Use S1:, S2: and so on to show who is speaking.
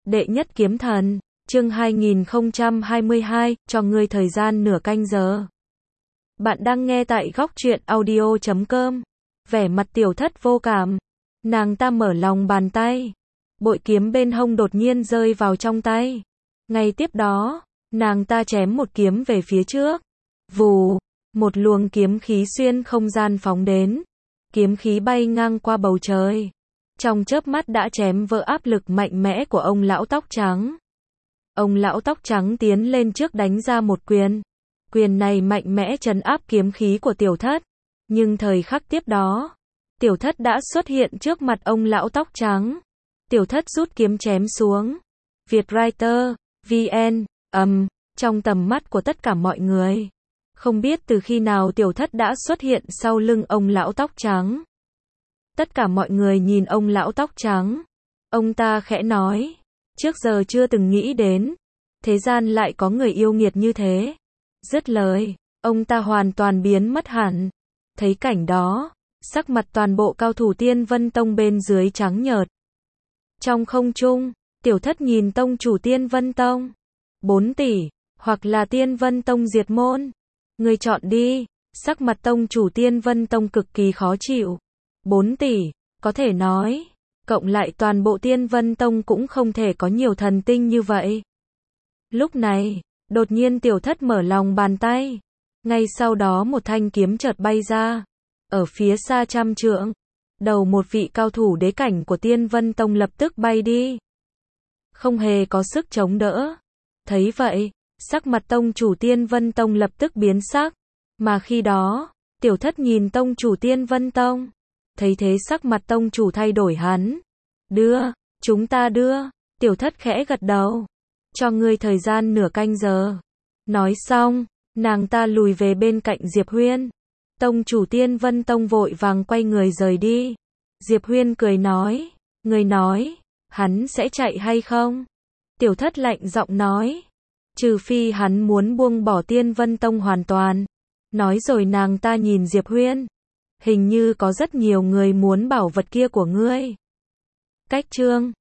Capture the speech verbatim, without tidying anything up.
S1: Đệ nhất kiếm thần, chương hai nghìn không trăm hai mươi hai, cho ngươi thời gian nửa canh giờ. Bạn đang nghe tại góc truyện audio chấm com. Vẻ mặt Tiểu Thất vô cảm. Nàng ta mở lòng bàn tay. Bội kiếm bên hông đột nhiên rơi vào trong tay. Ngay tiếp đó, nàng ta chém một kiếm về phía trước. Vù, một luồng kiếm khí xuyên không gian phóng đến. Kiếm khí bay ngang qua bầu trời. Trong chớp mắt đã chém vỡ áp lực mạnh mẽ của ông lão tóc trắng. Ông lão tóc trắng tiến lên trước đánh ra một quyền. Quyền này mạnh mẽ trấn áp kiếm khí của Tiểu Thất. Nhưng thời khắc tiếp đó, Tiểu Thất đã xuất hiện trước mặt ông lão tóc trắng. Tiểu Thất rút kiếm chém xuống. Vietwriter, vê en, ầm, um, trong tầm mắt của tất cả mọi người. Không biết từ khi nào Tiểu Thất đã xuất hiện sau lưng ông lão tóc trắng. Tất cả mọi người nhìn ông lão tóc trắng. Ông ta khẽ nói, trước giờ chưa từng nghĩ đến, thế gian lại có người yêu nghiệt như thế. Dứt lời, ông ta hoàn toàn biến mất hẳn. Thấy cảnh đó, sắc mặt toàn bộ cao thủ Tiên Vân Tông bên dưới trắng nhợt. Trong không trung, Tiểu Thất nhìn tông chủ Tiên Vân Tông. bốn tỷ, hoặc là Tiên Vân Tông diệt môn. Người chọn đi. Sắc mặt tông chủ Tiên Vân Tông cực kỳ khó chịu. bốn tỷ, có thể nói, cộng lại toàn bộ Tiên Vân Tông cũng không thể có nhiều thần tinh như vậy. Lúc này, đột nhiên Tiểu Thất mở lòng bàn tay. Ngay sau đó một thanh kiếm chợt bay ra. Ở phía xa trăm trượng, đầu một vị cao thủ đế cảnh của Tiên Vân Tông lập tức bay đi. Không hề có sức chống đỡ. Thấy vậy, sắc mặt tông chủ Tiên Vân Tông lập tức biến sắc. Mà khi đó, Tiểu Thất nhìn tông chủ Tiên Vân Tông. Thấy thế sắc mặt tông chủ thay đổi hắn. Đưa, chúng ta đưa. Tiểu Thất khẽ gật đầu. Cho ngươi thời gian nửa canh giờ. Nói xong, nàng ta lùi về bên cạnh Diệp Huyên. Tông chủ Tiên Vân Tông vội vàng quay người rời đi. Diệp Huyên cười nói, ngươi nói, hắn sẽ chạy hay không? Tiểu Thất lạnh giọng nói, trừ phi hắn muốn buông bỏ Tiên Vân Tông hoàn toàn. Nói rồi nàng ta nhìn Diệp Huyên. Hình như có rất nhiều người muốn bảo vật kia của ngươi. Cách chương